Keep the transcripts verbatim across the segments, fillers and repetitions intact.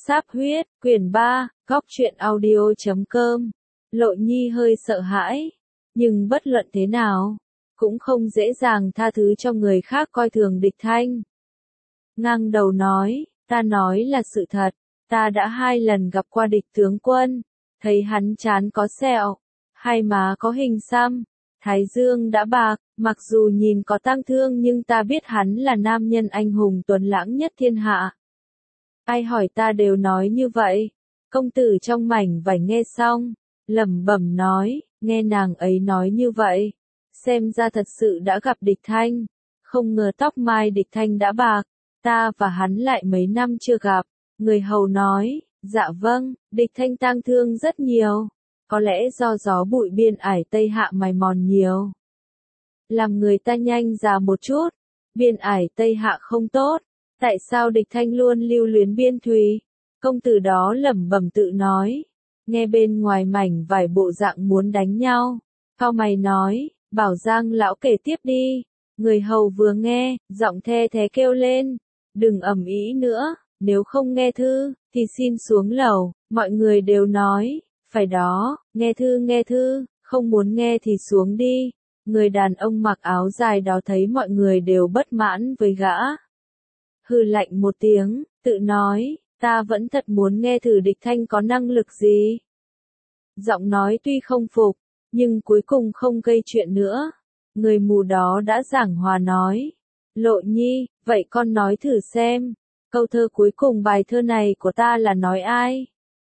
Sáp huyết, quyển ba, góc truyện audio chấm com. Lộ Nhi hơi sợ hãi, nhưng bất luận thế nào, cũng không dễ dàng tha thứ cho người khác coi thường Địch Thanh. Ngang đầu nói, ta nói là sự thật, ta đã hai lần gặp qua Địch tướng quân, thấy hắn trán có sẹo, hai má có hình xăm, thái dương đã bạc, mặc dù nhìn có tang thương nhưng ta biết hắn là nam nhân anh hùng tuấn lãng nhất thiên hạ. Ai hỏi ta đều nói như vậy. Công tử trong mảnh vải nghe xong, lẩm bẩm nói, nghe nàng ấy nói như vậy, xem ra thật sự đã gặp Địch Thanh, không ngờ tóc mai Địch Thanh đã bạc, ta và hắn lại mấy năm chưa gặp. Người hầu nói, dạ vâng, Địch Thanh tang thương rất nhiều, có lẽ do gió bụi biên ải Tây Hạ mài mòn nhiều, làm người ta nhanh già một chút. Biên ải Tây Hạ không tốt, tại sao Địch Thanh luôn lưu luyến biên thùy? Công tử đó lẩm bẩm tự nói, nghe bên ngoài mảnh vài bộ dạng muốn đánh nhau, cau mày nói, bảo Giang lão kể tiếp đi. Người hầu vừa nghe, giọng the thế kêu lên, đừng ầm ĩ nữa, nếu không nghe thư, thì xin xuống lầu. Mọi người đều nói, phải đó, nghe thư nghe thư, không muốn nghe thì xuống đi. Người đàn ông mặc áo dài đó thấy mọi người đều bất mãn với gã, hừ lạnh một tiếng, tự nói, ta vẫn thật muốn nghe thử Địch Thanh có năng lực gì. Giọng nói tuy không phục, nhưng cuối cùng không gây chuyện nữa. Người mù đó đã giảng hòa nói, Lộ Nhi, vậy con nói thử xem, câu thơ cuối cùng bài thơ này của ta là nói ai?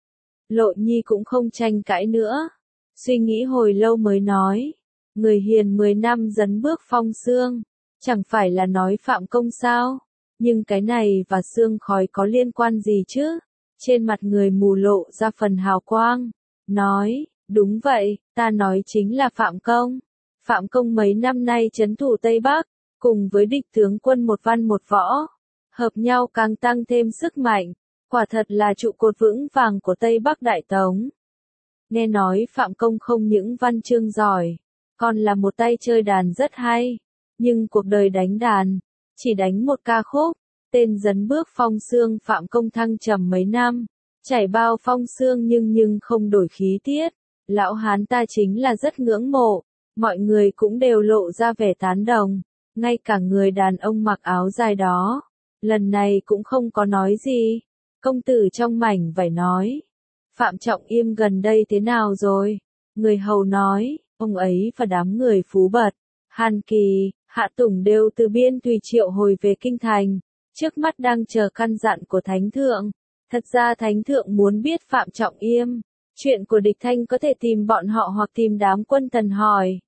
Lộ Nhi cũng không tranh cãi nữa, suy nghĩ hồi lâu mới nói, người hiền mười năm dấn bước phong sương, chẳng phải là nói Phạm Công sao? Nhưng cái này và sương khói có liên quan gì chứ? Trên mặt người mù lộ ra phần hào quang, nói, đúng vậy, ta nói chính là Phạm Công. Phạm Công mấy năm nay trấn thủ Tây Bắc, cùng với Địch tướng quân một văn một võ, hợp nhau càng tăng thêm sức mạnh, quả thật là trụ cột vững vàng của Tây Bắc Đại Tống. Nghe nói Phạm Công không những văn chương giỏi, còn là một tay chơi đàn rất hay, nhưng cuộc đời đánh đàn, chỉ đánh một ca khúc, tên Dấn Bước Phong Sương. Phạm Công thăng trầm mấy năm, trải bao phong sương nhưng nhưng không đổi khí tiết, lão hán ta chính là rất ngưỡng mộ, mọi người cũng đều lộ ra vẻ tán đồng, ngay cả người đàn ông mặc áo dài đó, lần này cũng không có nói gì. Công tử trong mảnh vải nói, Phạm Trọng Yêm gần đây thế nào rồi? Người hầu nói, ông ấy và đám người Phú Bật, Hàn Kỳ, Hạ Tùng đều từ biên thùy triệu hồi về kinh thành, trước mắt đang chờ căn dặn của Thánh Thượng. Thật ra Thánh Thượng muốn biết Phạm Trọng Yêm, chuyện của Địch Thanh có thể tìm bọn họ hoặc tìm đám quân Tần hỏi.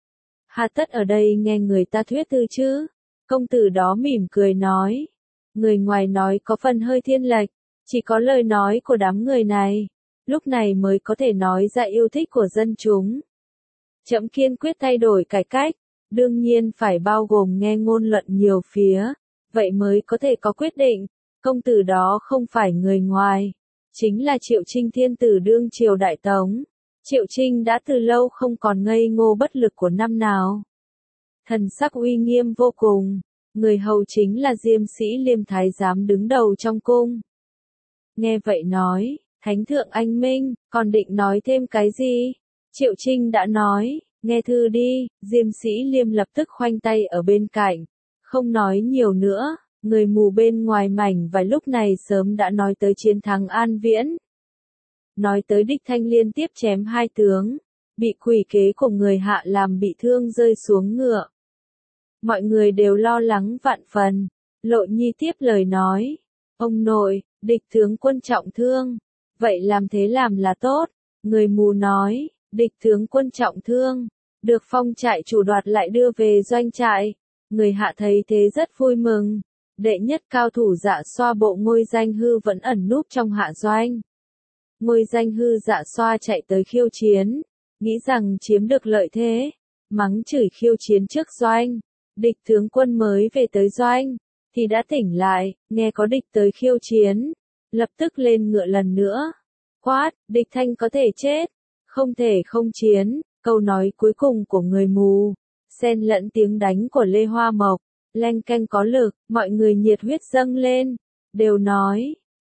Hà tất ở đây nghe người ta thuyết thư chứ? Công tử đó mỉm cười nói, người ngoài nói có phần hơi thiên lệch, chỉ có lời nói của đám người này, lúc này mới có thể nói ra yêu thích của dân chúng. Trẫm kiên quyết thay đổi cải cách, đương nhiên phải bao gồm nghe ngôn luận nhiều phía, vậy mới có thể có quyết định. Công tử đó không phải người ngoài, chính là Triệu Trinh thiên tử đương triều Đại Tống. Triệu Trinh đã từ lâu không còn ngây ngô bất lực của năm nào. Thần sắc uy nghiêm vô cùng, người hầu chính là Diêm Sĩ Liêm thái giám đứng đầu trong cung. Nghe vậy nói, Thánh Thượng anh minh, còn định nói thêm cái gì? Triệu Trinh đã nói, nghe thư đi. Diêm Sĩ Liêm lập tức khoanh tay ở bên cạnh, không nói nhiều nữa. Người mù bên ngoài mảnh vài lúc này sớm đã nói tới chiến thắng An Viễn, nói tới Địch Thanh liên tiếp chém hai tướng, bị quỷ kế của người Hạ làm bị thương rơi xuống ngựa. Mọi người đều lo lắng vạn phần. Lộ Nhi tiếp lời nói, ông nội, Địch tướng quân trọng thương, vậy làm thế làm là tốt. Người mù nói, Địch tướng quân trọng thương, được phong trại chủ đoạt lại đưa về doanh trại. Người Hạ thấy thế rất vui mừng. Đệ nhất cao thủ Dạ Xoa bộ Ngôi Danh Hư vẫn ẩn núp trong Hạ doanh. Ngôi Danh Hư Dạ Xoa chạy tới khiêu chiến, nghĩ rằng chiếm được lợi thế, mắng chửi khiêu chiến trước doanh. Địch tướng quân mới về tới doanh, thì đã tỉnh lại, nghe có địch tới khiêu chiến, lập tức lên ngựa lần nữa, quát, Địch Thanh có thể chết, không thể không chiến. Câu nói cuối cùng của người mù, xen lẫn tiếng đánh của Lê Hoa Mộc, leng keng có lực, mọi người nhiệt huyết dâng lên, đều nói,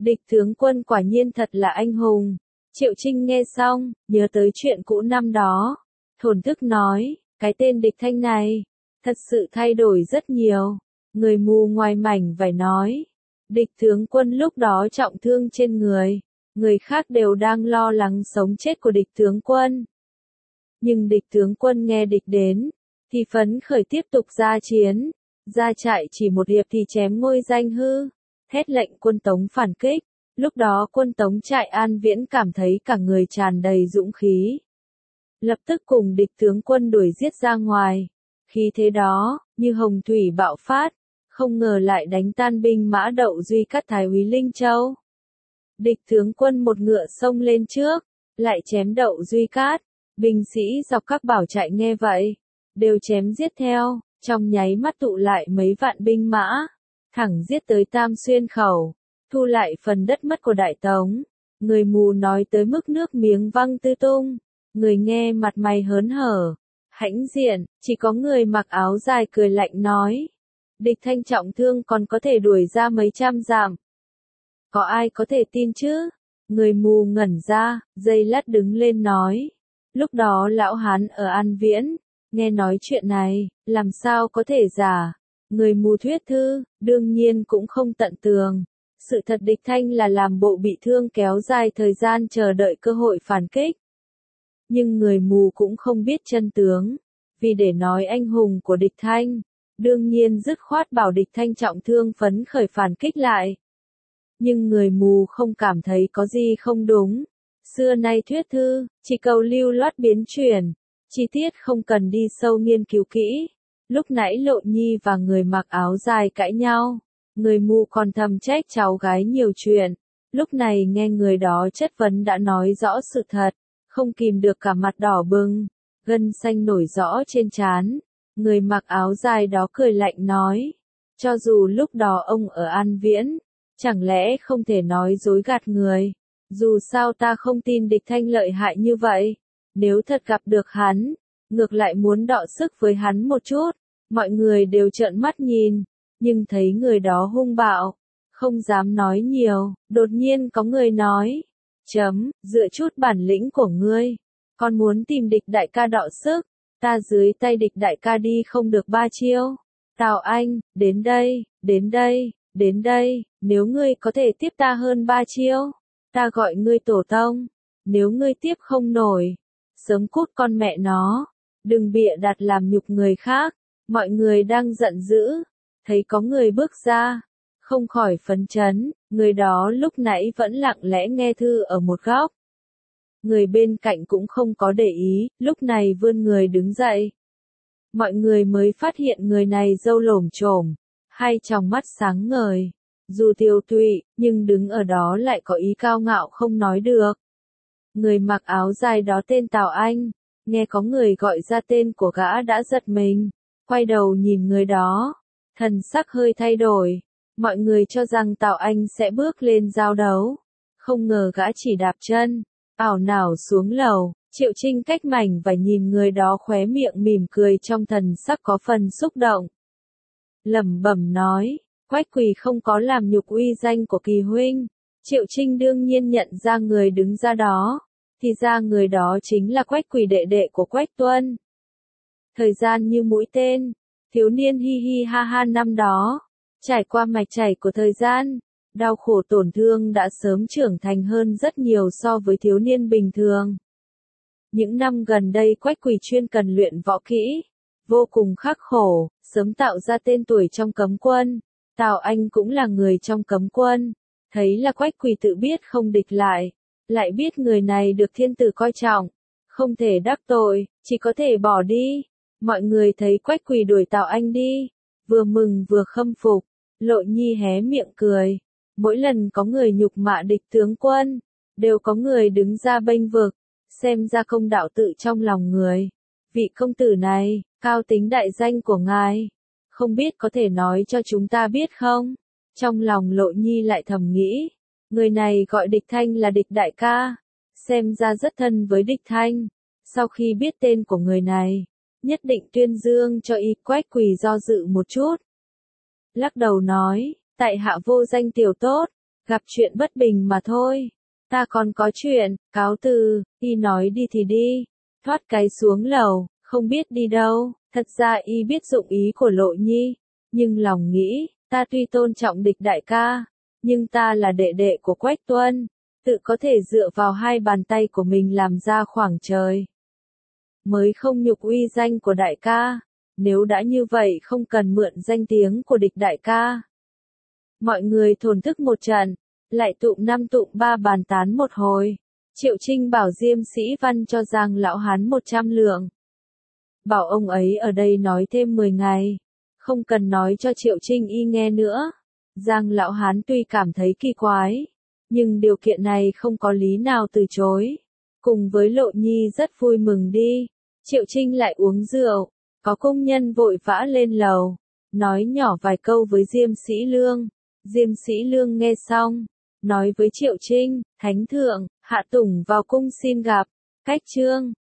Địch tướng quân quả nhiên thật là anh hùng. Triệu Trinh nghe xong, nhớ tới chuyện cũ năm đó. Thổn thức nói, cái tên Địch Thanh này, thật sự thay đổi rất nhiều. Người mù ngoài mảnh vải nói, địch tướng quân lúc đó trọng thương trên người, người khác đều đang lo lắng sống chết của địch tướng quân. Nhưng địch tướng quân nghe địch đến, thì phấn khởi tiếp tục ra chiến, ra trại chỉ một hiệp thì chém ngôi danh hư, hét lệnh quân Tống phản kích. Lúc đó quân Tống trại An Viễn cảm thấy cả người tràn đầy dũng khí. Lập tức cùng địch tướng quân đuổi giết ra ngoài. Khi thế đó, như hồng thủy bạo phát, không ngờ lại đánh tan binh mã Đậu Duy Cát Thái úy Linh Châu. Địch tướng quân một ngựa xông lên trước, lại chém Đậu Duy Cát. Binh sĩ dọc các bảo trại nghe vậy, đều chém giết theo, trong nháy mắt tụ lại mấy vạn binh mã, thẳng giết tới Tam Xuyên Khẩu, thu lại phần đất mất của Đại Tống. Người mù nói tới mức nước miếng văng tứ tung, người nghe mặt mày hớn hở, hãnh diện, chỉ có người mặc áo dài cười lạnh nói. Địch Thanh trọng thương còn có thể đuổi ra mấy trăm dặm. Có ai có thể tin chứ? Người mù ngẩn ra, giây lát đứng lên nói. Lúc đó lão hán ở An Viễn, nghe nói chuyện này, làm sao có thể giả. Người mù thuyết thư, đương nhiên cũng không tận tường. Sự thật Địch Thanh là làm bộ bị thương kéo dài thời gian chờ đợi cơ hội phản kích. Nhưng người mù cũng không biết chân tướng, vì để nói anh hùng của Địch Thanh, đương nhiên dứt khoát bảo Địch Thanh trọng thương phấn khởi phản kích lại. Nhưng người mù không cảm thấy có gì không đúng. Xưa nay thuyết thư, chỉ cầu lưu loát biến chuyển, chi tiết không cần đi sâu nghiên cứu kỹ. Lúc nãy Lộ Nhi và người mặc áo dài cãi nhau, người mù còn thầm trách cháu gái nhiều chuyện. Lúc này nghe người đó chất vấn đã nói rõ sự thật, không kìm được cả mặt đỏ bừng, gân xanh nổi rõ trên trán. Người mặc áo dài đó cười lạnh nói, cho dù lúc đó ông ở An Viễn, chẳng lẽ không thể nói dối gạt người. Dù sao ta không tin Địch Thanh lợi hại như vậy. Nếu thật gặp được hắn, ngược lại muốn đọ sức với hắn một chút. Mọi người đều trợn mắt nhìn, nhưng thấy người đó hung bạo, không dám nói nhiều. Đột nhiên có người nói, chấm, dựa chút bản lĩnh của ngươi, con muốn tìm Địch đại ca đọ sức, ta dưới tay Địch đại ca đi không được ba chiêu. Tào Anh, đến đây, đến đây, đến đây, nếu ngươi có thể tiếp ta hơn ba chiêu, ta gọi ngươi tổ tông. Nếu ngươi tiếp không nổi, sớm cút con mẹ nó, đừng bịa đặt làm nhục người khác. Mọi người đang giận dữ, thấy có người bước ra, không khỏi phấn chấn. Người đó lúc nãy vẫn lặng lẽ nghe thư ở một góc. Người bên cạnh cũng không có để ý, lúc này vươn người đứng dậy. Mọi người mới phát hiện người này râu lổm chổm, hai tròng mắt sáng ngời. Dù tiều tụy, nhưng đứng ở đó lại có ý cao ngạo không nói được. Người mặc áo dài đó tên Tào Anh, nghe có người gọi ra tên của gã đã giật mình, quay đầu nhìn người đó, thần sắc hơi thay đổi. Mọi người cho rằng Tào Anh sẽ bước lên giao đấu, không ngờ gã chỉ đạp chân, ảo nào xuống lầu. Triệu Trinh cách mảnh và nhìn người đó khóe miệng mỉm cười trong thần sắc có phần xúc động. Lẩm bẩm nói, Quách Quỳ không có làm nhục uy danh của Kỳ huynh. Triệu Trinh đương nhiên nhận ra người đứng ra đó, thì ra người đó chính là Quách Quỳ đệ đệ của Quách Tuân. Thời gian như mũi tên, thiếu niên hi hi ha ha năm đó, trải qua mạch chảy của thời gian, đau khổ tổn thương đã sớm trưởng thành hơn rất nhiều so với thiếu niên bình thường. Những năm gần đây Quách Quỳ chuyên cần luyện võ kỹ, vô cùng khắc khổ, sớm tạo ra tên tuổi trong cấm quân. Tào Anh cũng là người trong cấm quân, thấy là Quách Quỳ tự biết không địch lại, lại biết người này được thiên tử coi trọng, không thể đắc tội, chỉ có thể bỏ đi. Mọi người thấy Quách Quỳ đuổi Tào Anh đi, vừa mừng vừa khâm phục. Lộ Nhi hé miệng cười, mỗi lần có người nhục mạ địch tướng quân, đều có người đứng ra bênh vực, xem ra công đạo tự trong lòng người. Vị công tử này, cao tính đại danh của ngài, không biết có thể nói cho chúng ta biết không? Trong lòng Lộ Nhi lại thầm nghĩ, người này gọi Địch Thanh là Địch đại ca, xem ra rất thân với Địch Thanh. Sau khi biết tên của người này, nhất định tuyên dương cho y. Quách Quỳ do dự một chút, lắc đầu nói, tại hạ vô danh tiểu tốt, gặp chuyện bất bình mà thôi. Ta còn có chuyện, cáo từ, y nói đi thì đi. Thoát cái xuống lầu, không biết đi đâu. Thật ra y biết dụng ý của Lộ Nhi, nhưng lòng nghĩ, ta tuy tôn trọng Địch đại ca, nhưng ta là đệ đệ của Quách Tuân, tự có thể dựa vào hai bàn tay của mình làm ra khoảng trời. Mới không nhục uy danh của đại ca, nếu đã như vậy không cần mượn danh tiếng của Địch đại ca. Mọi người thổn thức một trận, lại tụng năm tụng ba bàn tán một hồi. Triệu Trinh bảo Diêm Sĩ Văn cho Giang lão hán một trăm lượng. Bảo ông ấy ở đây nói thêm mười ngày, không cần nói cho Triệu Trinh y nghe nữa. Giang lão hán tuy cảm thấy kỳ quái, nhưng điều kiện này không có lý nào từ chối. Cùng với Lộ Nhi rất vui mừng đi. Triệu Trinh lại uống rượu, có công nhân vội vã lên lầu, nói nhỏ vài câu với Diêm Sĩ Lương. Diêm Sĩ Lương nghe xong, nói với Triệu Trinh, Thánh thượng, Hạ Tùng vào cung xin gặp. Cách chương